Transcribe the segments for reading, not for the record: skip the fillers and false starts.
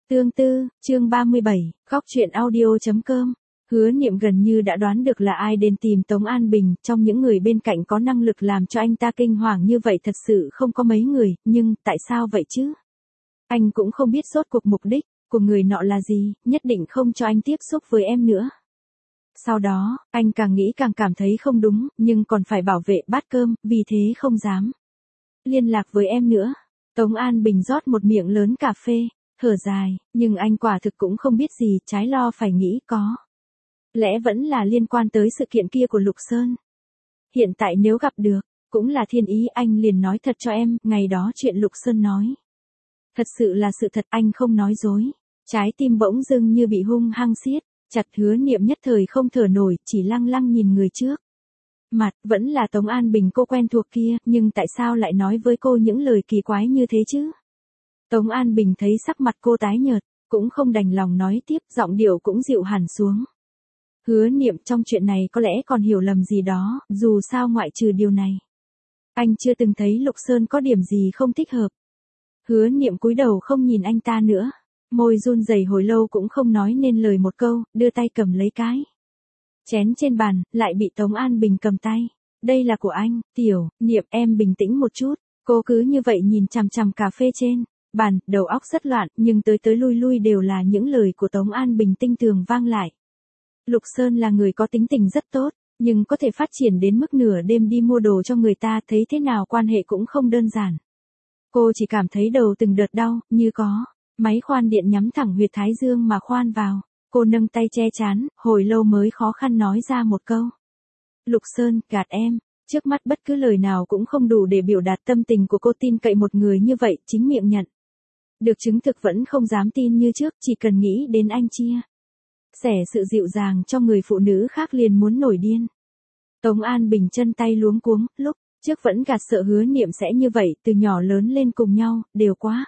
Tương tư, chương 37, khóc chuyện audio.com. Hứa Niệm gần như đã đoán được là ai đến tìm Tống An Bình, trong những người bên cạnh có năng lực làm cho anh ta kinh hoàng như vậy thật sự không có mấy người, nhưng tại sao vậy chứ? Anh cũng không biết rốt cuộc mục đích của người nọ là gì, nhất định không cho anh tiếp xúc với em nữa. Sau đó, anh càng nghĩ càng cảm thấy không đúng, nhưng còn phải bảo vệ bát cơm, vì thế không dám liên lạc với em nữa. Tống An Bình rót một miệng lớn cà phê, thở dài, nhưng anh quả thực cũng không biết gì, trái lo phải nghĩ có lẽ vẫn là liên quan tới sự kiện kia của Lục Sơn. Hiện tại nếu gặp được, cũng là thiên ý, anh liền nói thật cho em, ngày đó chuyện Lục Sơn nói. Thật sự là sự thật, anh không nói dối. Trái tim bỗng dưng như bị hung hăng siết chặt, Hứa Niệm nhất thời không thở nổi, chỉ lăng lăng nhìn người trước mặt, vẫn là Tống An Bình cô quen thuộc kia, nhưng tại sao lại nói với cô những lời kỳ quái như thế chứ? Tống An Bình thấy sắc mặt cô tái nhợt, cũng không đành lòng nói tiếp, giọng điệu cũng dịu hẳn xuống. Hứa Niệm, trong chuyện này có lẽ còn hiểu lầm gì đó, dù sao ngoại trừ điều này, anh chưa từng thấy Lục Sơn có điểm gì không thích hợp. Hứa Niệm cúi đầu không nhìn anh ta nữa, môi run rẩy hồi lâu cũng không nói nên lời một câu, đưa tay cầm lấy cái chén trên bàn, lại bị Tống An Bình cầm tay. Đây là của anh, Tiểu Niệm, em bình tĩnh một chút. Cô cứ như vậy nhìn chằm chằm cà phê trên bàn, đầu óc rất loạn, nhưng tới lui lui đều là những lời của Tống An Bình tinh tường vang lại. Lục Sơn là người có tính tình rất tốt, nhưng có thể phát triển đến mức nửa đêm đi mua đồ cho người ta, thấy thế nào quan hệ cũng không đơn giản. Cô chỉ cảm thấy đầu từng đợt đau, như có máy khoan điện nhắm thẳng huyệt thái dương mà khoan vào. Cô nâng tay che trán, hồi lâu mới khó khăn nói ra một câu. Lục Sơn, gạt em. Trước mắt bất cứ lời nào cũng không đủ để biểu đạt tâm tình của cô, tin cậy một người như vậy, chính miệng nhận được chứng thực vẫn không dám tin như trước, chỉ cần nghĩ đến anh chia sẻ sự dịu dàng cho người phụ nữ khác liền muốn nổi điên. Tống An Bình chân tay luống cuống, lúc trước vẫn gạt sợ Hứa Niệm sẽ như vậy, từ nhỏ lớn lên cùng nhau, đều quá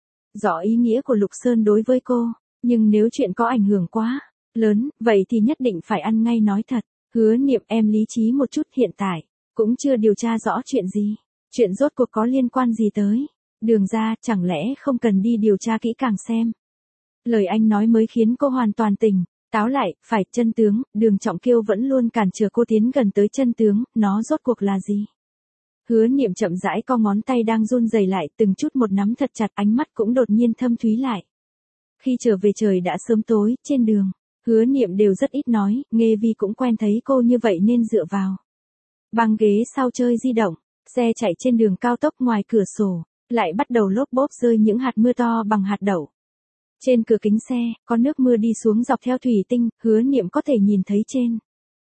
rõ ý nghĩa của Lục Sơn đối với cô. Nhưng nếu chuyện có ảnh hưởng quá lớn, vậy thì nhất định phải ăn ngay nói thật. Hứa Niệm, em lý trí một chút, hiện tại cũng chưa điều tra rõ chuyện gì. Chuyện rốt cuộc có liên quan gì tới Đường ra, chẳng lẽ không cần đi điều tra kỹ càng xem. Lời anh nói mới khiến cô hoàn toàn tỉnh táo lại, phải, chân tướng, Đường Trọng Kiêu vẫn luôn cản trở cô tiến gần tới chân tướng, nó rốt cuộc là gì? Hứa Niệm chậm rãi co ngón tay đang run rẩy lại, từng chút một nắm thật chặt, ánh mắt cũng đột nhiên thâm thúy lại. Khi trở về trời đã sớm tối, trên đường, Hứa Niệm đều rất ít nói, Nghê Vi cũng quen thấy cô như vậy nên dựa vào băng ghế sau chơi di động. Xe chạy trên đường cao tốc, ngoài cửa sổ lại bắt đầu lốp bốp rơi những hạt mưa to bằng hạt đậu. Trên cửa kính xe, có nước mưa đi xuống dọc theo thủy tinh, Hứa Niệm có thể nhìn thấy trên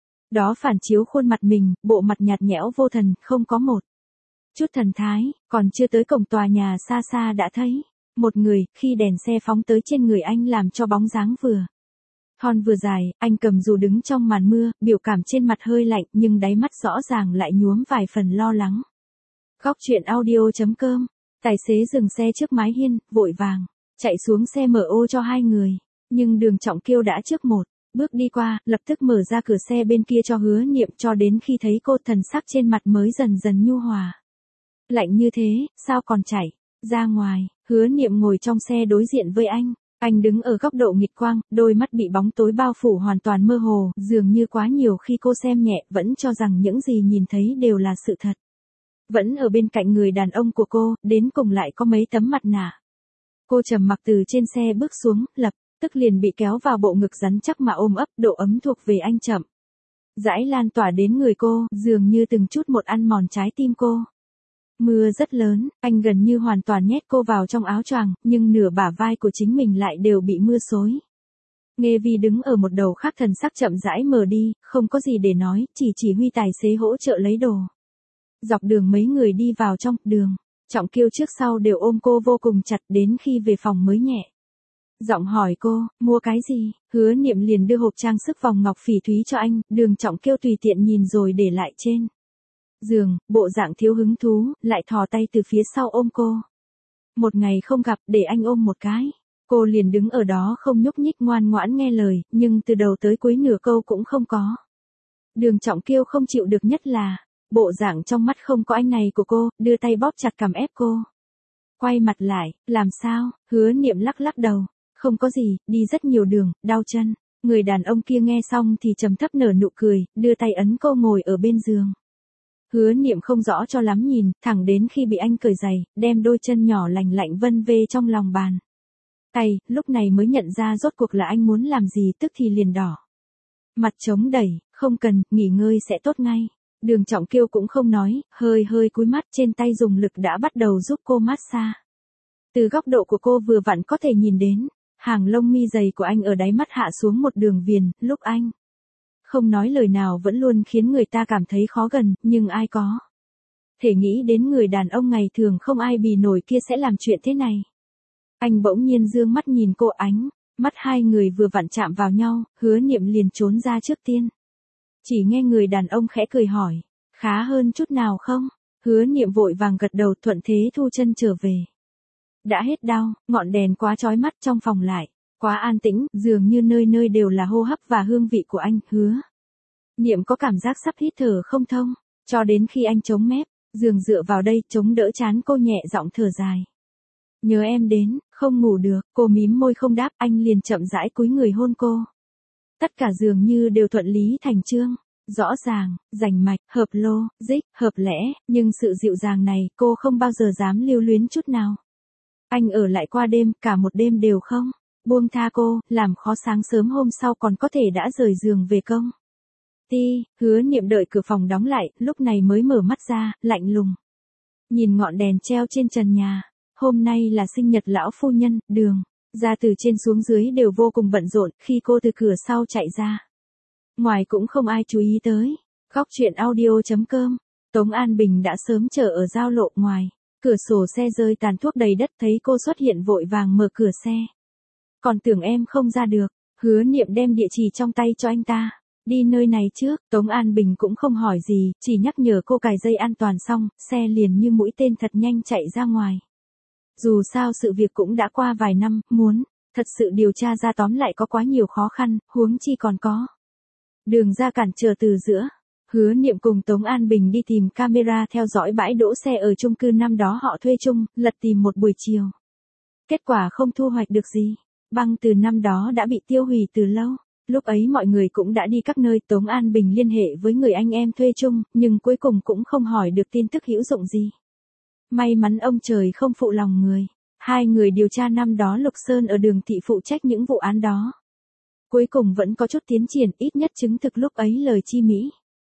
đó phản chiếu khuôn mặt mình, bộ mặt nhạt nhẽo vô thần, không có một chút thần thái. Còn chưa tới cổng tòa nhà, xa xa đã thấy một người, khi đèn xe phóng tới trên người anh làm cho bóng dáng vừa thon vừa dài, anh cầm dù đứng trong màn mưa, biểu cảm trên mặt hơi lạnh, nhưng đáy mắt rõ ràng lại nhuốm vài phần lo lắng. Khóc chuyện audio.com. Tài xế dừng xe trước mái hiên, vội vàng chạy xuống xe mở ô cho hai người, nhưng Đường Trọng Kiêu đã trước một bước đi qua, lập tức mở ra cửa xe bên kia cho Hứa Niệm, cho đến khi thấy cô, thần sắc trên mặt mới dần dần nhu hòa. Lạnh như thế, sao còn chạy ra ngoài? Hứa Niệm ngồi trong xe đối diện với anh đứng ở góc độ nghịch quang, đôi mắt bị bóng tối bao phủ hoàn toàn mơ hồ, dường như quá nhiều khi cô xem nhẹ, vẫn cho rằng những gì nhìn thấy đều là sự thật. Vẫn ở bên cạnh người đàn ông của cô, đến cùng lại có mấy tấm mặt nạ. Cô trầm mặc từ trên xe bước xuống, lập tức liền bị kéo vào bộ ngực rắn chắc mà ôm ấp, độ ấm thuộc về anh chậm rãi lan tỏa đến người cô, dường như từng chút một ăn mòn trái tim cô. Mưa rất lớn, anh gần như hoàn toàn nhét cô vào trong áo choàng, nhưng nửa bả vai của chính mình lại đều bị mưa xối. Nghê Vi đứng ở một đầu khác, thần sắc chậm rãi mờ đi, không có gì để nói, chỉ huy tài xế hỗ trợ lấy đồ. Dọc đường mấy người đi vào trong, Đường Trọng Kiêu trước sau đều ôm cô vô cùng chặt, đến khi về phòng mới nhẹ giọng hỏi cô, mua cái gì? Hứa Niệm liền đưa hộp trang sức vòng ngọc phỉ thúy cho anh, Đường Trọng Kiêu tùy tiện nhìn rồi để lại trên giường, bộ dạng thiếu hứng thú, lại thò tay từ phía sau ôm cô. Một ngày không gặp, để anh ôm một cái. Cô liền đứng ở đó không nhúc nhích, ngoan ngoãn nghe lời, nhưng từ đầu tới cuối nửa câu cũng không có. Đường Trọng Kiêu không chịu được nhất là bộ dạng trong mắt không có anh này của cô, đưa tay bóp chặt cằm ép cô quay mặt lại. Làm sao? Hứa Niệm lắc lắc đầu. Không có gì, đi rất nhiều đường, đau chân. Người đàn ông kia nghe xong thì trầm thấp nở nụ cười, đưa tay ấn cô ngồi ở bên giường. Hứa Niệm không rõ cho lắm nhìn, thẳng đến khi bị anh cởi giày, đem đôi chân nhỏ lành lạnh vân vê trong lòng bàn tay, lúc này mới nhận ra rốt cuộc là anh muốn làm gì, tức thì liền đỏ mặt chống đẩy, không cần, nghỉ ngơi sẽ tốt ngay. Đường Trọng Kiêu cũng không nói, hơi hơi cúi mắt, trên tay dùng lực đã bắt đầu giúp cô massage. Từ góc độ của cô vừa vặn có thể nhìn đến, hàng lông mi dày của anh ở đáy mắt hạ xuống một đường viền, lúc anh không nói lời nào vẫn luôn khiến người ta cảm thấy khó gần, nhưng ai có thể nghĩ đến người đàn ông ngày thường không ai bì nổi kia sẽ làm chuyện thế này. Anh bỗng nhiên dương mắt nhìn cô, ánh mắt hai người vừa vặn chạm vào nhau, Hứa Niệm liền trốn ra trước tiên. Chỉ nghe người đàn ông khẽ cười hỏi, khá hơn chút nào không? Hứa Niệm vội vàng gật đầu, thuận thế thu chân trở về. Đã hết đau, ngọn đèn quá chói mắt trong phòng lại quá an tĩnh, dường như nơi nơi đều là hô hấp và hương vị của anh. Hứa Niệm có cảm giác sắp hít thở không thông, cho đến khi anh chống mép giường dựa vào đây chống đỡ trán cô, nhẹ giọng thở dài. Nhớ em đến, không ngủ được. Cô mím môi không đáp, anh liền chậm rãi cúi người hôn cô. Tất cả dường như đều thuận lý thành chương, rõ ràng, rành mạch, hợp lô, dích, hợp lẽ, nhưng sự dịu dàng này cô không bao giờ dám lưu luyến chút nào. Anh ở lại qua đêm, cả một đêm đều không buông tha cô, làm khó sáng sớm hôm sau còn có thể đã rời giường về công ty. Hứa Niệm đợi cửa phòng đóng lại, lúc này mới mở mắt ra, lạnh lùng nhìn ngọn đèn treo trên trần nhà. Hôm nay là sinh nhật lão phu nhân, Đường ra từ trên xuống dưới đều vô cùng bận rộn, khi cô từ cửa sau chạy ra ngoài cũng không ai chú ý tới. Góc truyện audio.com. Tống An Bình đã sớm chờ ở giao lộ ngoài, cửa sổ xe rơi tàn thuốc đầy đất, thấy cô xuất hiện vội vàng mở cửa xe. Còn tưởng em không ra được. Hứa Niệm đem địa chỉ trong tay cho anh ta. Đi nơi này trước. Tống An Bình cũng không hỏi gì, chỉ nhắc nhở cô cài dây an toàn xong, xe liền như mũi tên thật nhanh chạy ra ngoài. Dù sao sự việc cũng đã qua vài năm, muốn thật sự điều tra ra tóm lại có quá nhiều khó khăn, huống chi còn có Đường ra cản trở từ giữa. Hứa Niệm cùng Tống An Bình đi tìm camera theo dõi bãi đỗ xe ở chung cư năm đó họ thuê chung, lật tìm một buổi chiều. Kết quả không thu hoạch được gì. Băng từ năm đó đã bị tiêu hủy từ lâu. Lúc ấy mọi người cũng đã đi các nơi. Tống An Bình liên hệ với người anh em thuê chung, nhưng cuối cùng cũng không hỏi được tin tức hữu dụng gì. May mắn ông trời không phụ lòng người. Hai người điều tra năm đó Lục Sơn ở Đường Thị phụ trách những vụ án đó. Cuối cùng vẫn có chút tiến triển, ít nhất chứng thực lúc ấy lời Chi Mỹ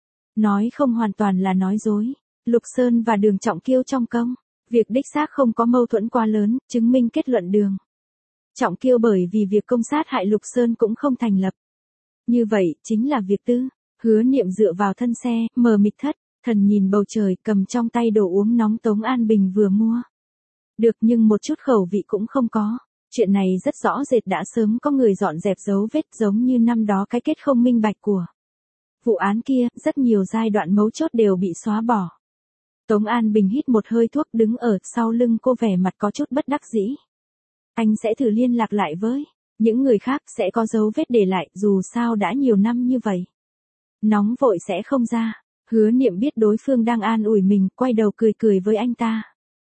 nói không hoàn toàn là nói dối. Lục Sơn và Đường Trọng Kiêu trong công việc đích xác không có mâu thuẫn quá lớn, chứng minh kết luận Đường Trọng Kiêu bởi vì việc công sát hại Lục Sơn cũng không thành lập. Như vậy, chính là việc tư. Hứa Niệm dựa vào thân xe, mờ mịt thất thần nhìn bầu trời, cầm trong tay đồ uống nóng Tống An Bình vừa mua được, nhưng một chút khẩu vị cũng không có. Chuyện này rất rõ rệt đã sớm có người dọn dẹp dấu vết, giống như năm đó cái kết không minh bạch của vụ án kia, rất nhiều giai đoạn mấu chốt đều bị xóa bỏ. Tống An Bình hít một hơi thuốc, đứng ở sau lưng cô, vẻ mặt có chút bất đắc dĩ. Anh sẽ thử liên lạc lại với những người khác, sẽ có dấu vết để lại, dù sao đã nhiều năm như vậy. Nóng vội sẽ không ra. Hứa Niệm biết đối phương đang an ủi mình, quay đầu cười cười với anh ta.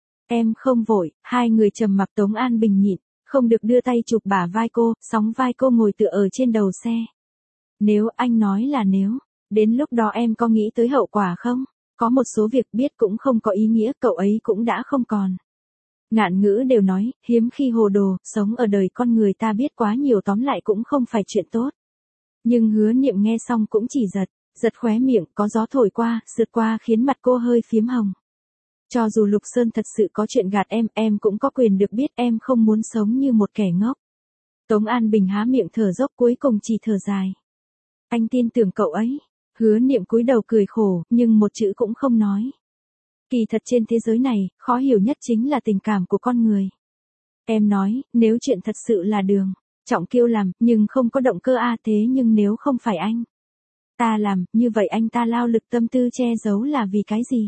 Em không vội. Hai người trầm mặc. Tống An Bình nhịn không được đưa tay chụp bả vai cô, sóng vai cô ngồi tựa ở trên đầu xe. Nếu, anh nói là nếu, đến lúc đó em có nghĩ tới hậu quả không? Có một số việc biết cũng không có ý nghĩa, cậu ấy cũng đã không còn. Ngạn ngữ đều nói, hiếm khi hồ đồ, sống ở đời con người ta biết quá nhiều tóm lại cũng không phải chuyện tốt. Nhưng Hứa Niệm nghe xong cũng chỉ giật khóe miệng, có gió thổi qua, sượt qua khiến mặt cô hơi phím hồng. Cho dù Lục Sơn thật sự có chuyện gạt em cũng có quyền được biết, em không muốn sống như một kẻ ngốc. Tống An Bình há miệng thở dốc, cuối cùng chỉ thở dài. Anh tin tưởng cậu ấy. Hứa Niệm cúi đầu cười khổ, nhưng một chữ cũng không nói. Kỳ thật trên thế giới này, khó hiểu nhất chính là tình cảm của con người. Em nói, nếu chuyện thật sự là Đường Trọng Kiêu làm, nhưng không có động cơ thế nhưng nếu không phải anh ta làm, như vậy anh ta lao lực tâm tư che giấu là vì cái gì?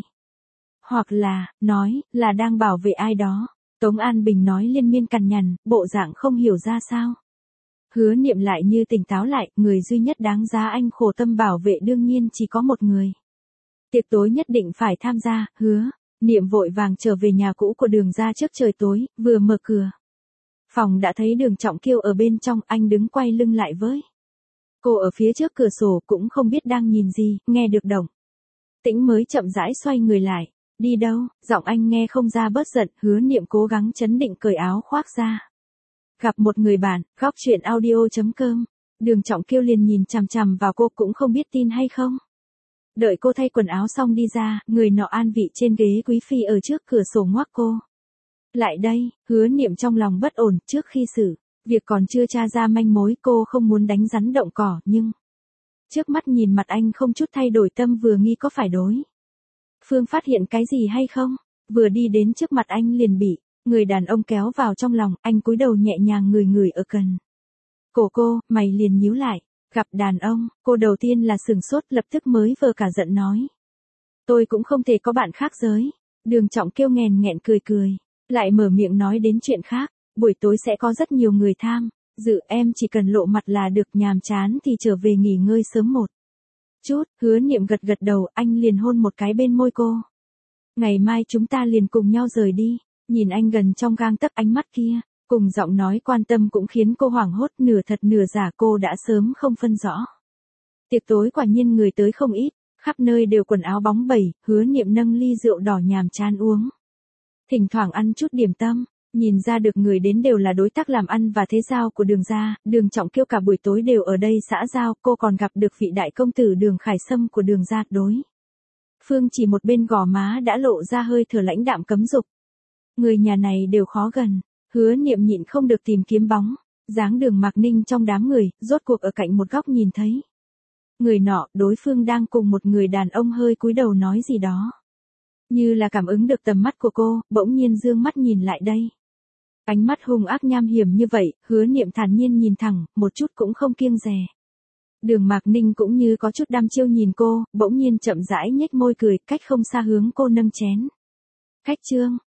Hoặc là, nói, là đang bảo vệ ai đó. Tống An Bình nói liên miên cằn nhằn, bộ dạng không hiểu ra sao. Hứa Niệm lại như tỉnh táo lại, người duy nhất đáng giá anh khổ tâm bảo vệ đương nhiên chỉ có một người. Tiệc tối nhất định phải tham gia. Hứa Niệm vội vàng trở về nhà cũ của Đường ra trước trời tối, vừa mở cửa Phòng đã thấy Đường Trọng Kiêu ở bên trong, anh đứng quay lưng lại với cô ở phía trước cửa sổ, cũng không biết đang nhìn gì, nghe được động tĩnh mới chậm rãi xoay người lại. Đi đâu? Giọng anh nghe không ra bớt giận, Hứa Niệm cố gắng chấn định cởi áo khoác ra. Gặp một người bạn, góc chuyện audio.com. Đường Trọng Kiêu liền nhìn chằm chằm vào cô, cũng không biết tin hay không. Đợi cô thay quần áo xong đi ra, người nọ an vị trên ghế quý phi ở trước cửa sổ ngoắc cô. Lại đây, Hứa Niệm trong lòng bất ổn, trước khi xử việc còn chưa tra ra manh mối, cô không muốn đánh rắn động cỏ, nhưng trước mắt nhìn mặt anh không chút thay đổi, tâm vừa nghi có phải đối phương phát hiện cái gì hay không. Vừa đi đến trước mặt anh liền bị người đàn ông kéo vào trong lòng, anh cúi đầu nhẹ nhàng ngửi ngửi ở gần cổ cô, mày liền nhíu lại. Gặp đàn ông, cô đầu tiên là sửng sốt, lập tức mới vờ cả giận nói. Tôi cũng không thể có bạn khác giới. Đường Trọng Kiêu nghèn nghẹn cười cười, lại mở miệng nói đến chuyện khác. Buổi tối sẽ có rất nhiều người tham dự, em chỉ cần lộ mặt là được, nhàm chán thì trở về nghỉ ngơi sớm một chút. Hứa Niệm gật gật đầu, anh liền hôn một cái bên môi cô. Ngày mai chúng ta liền cùng nhau rời đi. Nhìn anh gần trong gang tấc, ánh mắt kia cùng giọng nói quan tâm cũng khiến cô hoảng hốt, nửa thật nửa giả cô đã sớm không phân rõ. Tiệc tối quả nhiên người tới không ít, khắp nơi đều quần áo bóng bẩy, Hứa Niệm nâng ly rượu đỏ nhàm chán uống. Thỉnh thoảng ăn chút điểm tâm, nhìn ra được người đến đều là đối tác làm ăn và thế giao của Đường gia. Đường Trọng Kiêu cả buổi tối đều ở đây xã giao, cô còn gặp được vị đại công tử Đường Khải Sâm của Đường gia. Đối phương chỉ một bên gò má đã lộ ra hơi thở lãnh đạm cấm dục. Người nhà này đều khó gần. Hứa Niệm nhịn không được tìm kiếm bóng dáng Đường Mạc Ninh trong đám người, rốt cuộc ở cạnh một góc nhìn thấy người nọ, đối phương đang cùng một người đàn ông hơi cúi đầu nói gì đó. Như là cảm ứng được tầm mắt của cô, bỗng nhiên dương mắt nhìn lại đây. Ánh mắt hung ác nham hiểm như vậy, Hứa Niệm thản nhiên nhìn thẳng, một chút cũng không kiêng dè. Đường Mạc Ninh cũng như có chút đăm chiêu nhìn cô, bỗng nhiên chậm rãi nhếch môi cười, cách không xa hướng cô nâng chén. Khách trương,